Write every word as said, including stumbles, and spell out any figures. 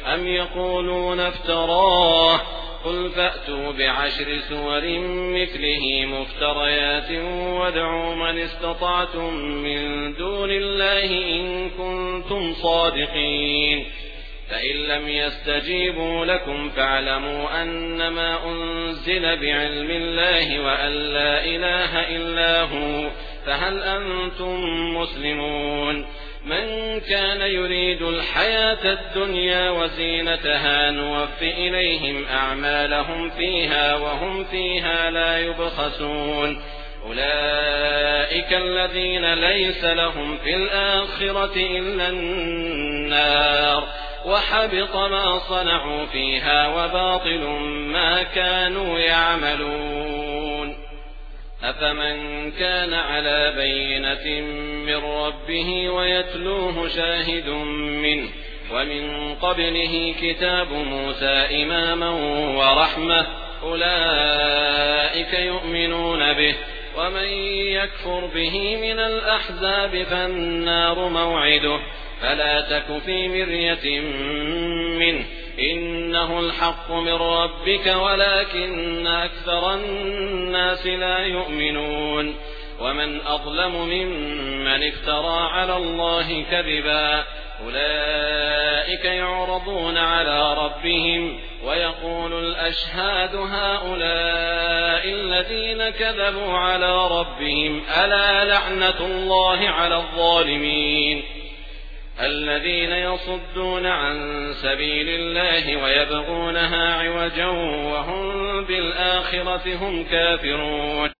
أم يقولون افتراه قل فأتوا بعشر سور مثله مفتريات وادعوا من استطعتم من دون الله إن كنتم صادقين فإن لم يستجيبوا لكم فاعلموا أنما أنزل بعلم الله وأن لا إله إلا هو فهل أنتم مسلمون من كان يريد الحياة الدنيا وزينتها نوف إليهم أعمالهم فيها وهم فيها لا يبخسون أولئك الذين ليس لهم في الآخرة إلا النار وحبط ما صنعوا فيها وباطل ما كانوا يعملون أفمن كان على بينة من ربه ويتلوه شاهد منه ومن قبله كتاب موسى إماما ورحمة أولئك يؤمنون به ومن يكفر به من الأحزاب فالنار موعده فلا تك في مرية منه إنه الحق من ربك ولكن أكثر الناس لا يؤمنون ومن أظلم ممن افترى على الله كذبا أولئك يعرضون على ربهم ويقول الأشهاد هؤلاء الذين كذبوا على ربهم ألا لعنة الله على الظالمين الذين يصدون عن سبيل الله ويبغونها عوجا وهم بالآخرة هم كافرون